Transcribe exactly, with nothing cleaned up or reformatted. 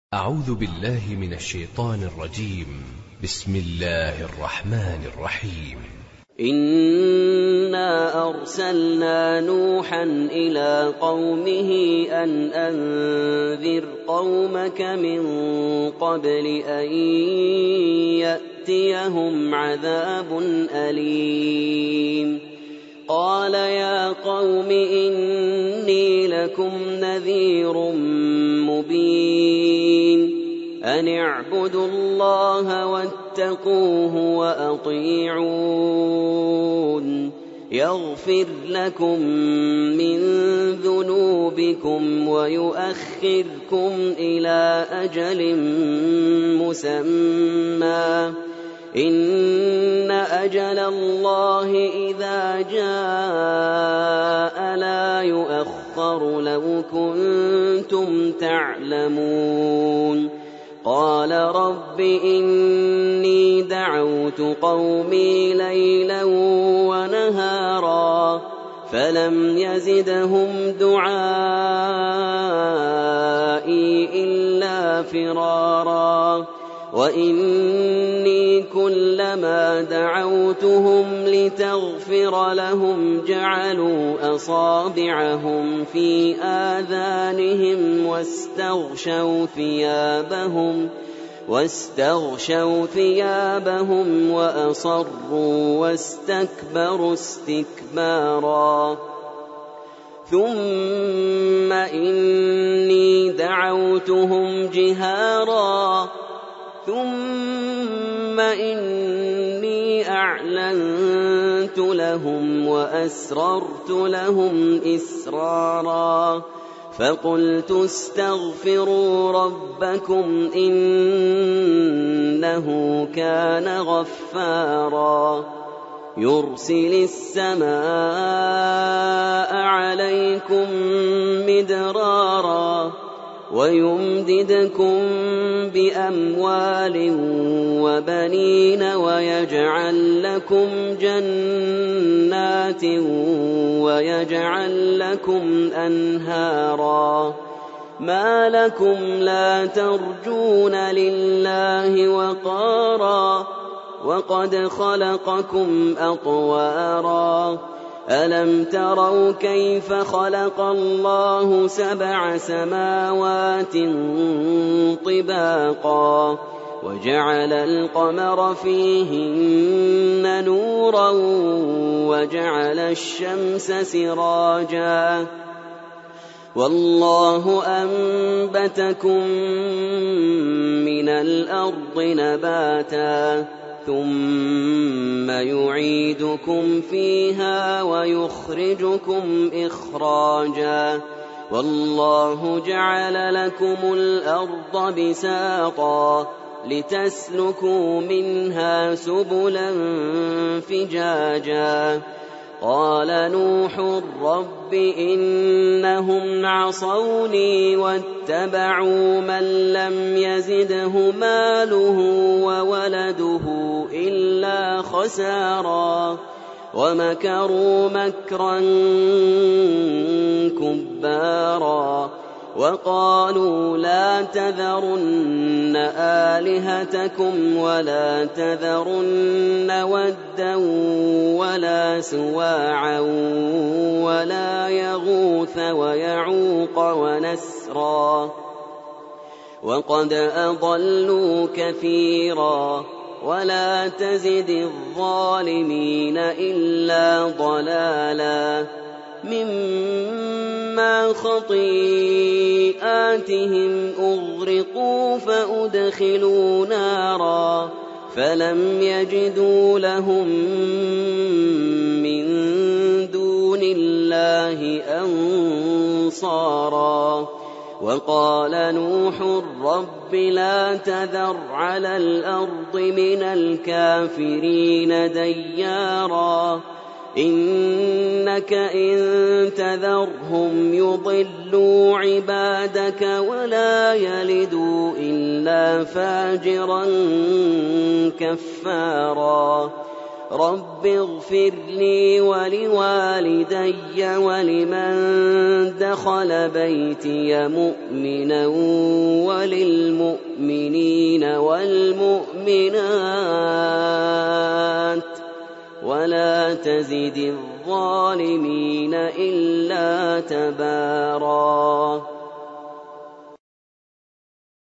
أعوذ بالله من الشيطان الرجيم. بسم الله الرحمن الرحيم. إنا أرسلنا نوحا إلى قومه أن أنذر قومك من قبل أن يأتيهم عذاب أليم. قال يا قوم إني لكم نذير مبين أن اعبدوا الله واتقوه وأطيعون يغفر لكم من ذنوبكم ويؤخركم إلى أجل مسمى إن أجل الله إذا جاء لا يؤخر لو كنتم تعلمون. قال رب إني دعوت قومي ليلا ونهارا فلم يزدهم دعائي إلا فرارا وإني كلما دعوتهم لتغفر لهم جعلوا أصابعهم في آذانهم واستغشوا ثيابهم واستغشوا ثيابهم وأصروا واستكبروا استكبارا. ثم إني دعوتهم جهارا ثم إني أعلنت لهم وأسررت لهم إسرارا فقلت استغفروا ربكم إنه كان غفارا يرسل السماء عليكم مدرارا ويمددكم بأموال وبنين ويجعل لكم جنات ويجعل لكم أنهارا. ما لكم لا ترجون لله وقارا وقد خلقكم أطوارا. ألم تروا كيف خلق الله سبع سماوات طباقا وجعل القمر فيهن نورا وجعل الشمس سراجا والله أنبتكم من الأرض نباتا ثم يعيدكم فيها ويخرجكم إخراجا والله جعل لكم الأرض بساطا لتسلكوا منها سبلا فجاجا. قال نوح رب إنهم عصوني واتبعوا من لم يزده ماله وولده إلا خسارا ومكروا مكرا كبارا وقالوا لا تذرن آلهتكم ولا تذرن ودا ولا سواعا ولا يغوث ويعوق ونسرا وقد أضلوا كثيرا ولا تزد الظالمين إلا ضلالا مما خطيئاتهم أغرقوا فأدخلوا نارا فلم يجدوا لهم من دون الله أنصارا. وقال نوح رب لا تذر على الأرض من الكافرين ديارا إنك إن تذرهم يضلوا عبادك ولا يلدوا إلا فاجرا كفارا. رب اغفر لي ولوالدي ولمن دخل بيتي مؤمنا وللمؤمنين المؤمنين والمؤمنات ولا تزد الظالمين إلا تباراً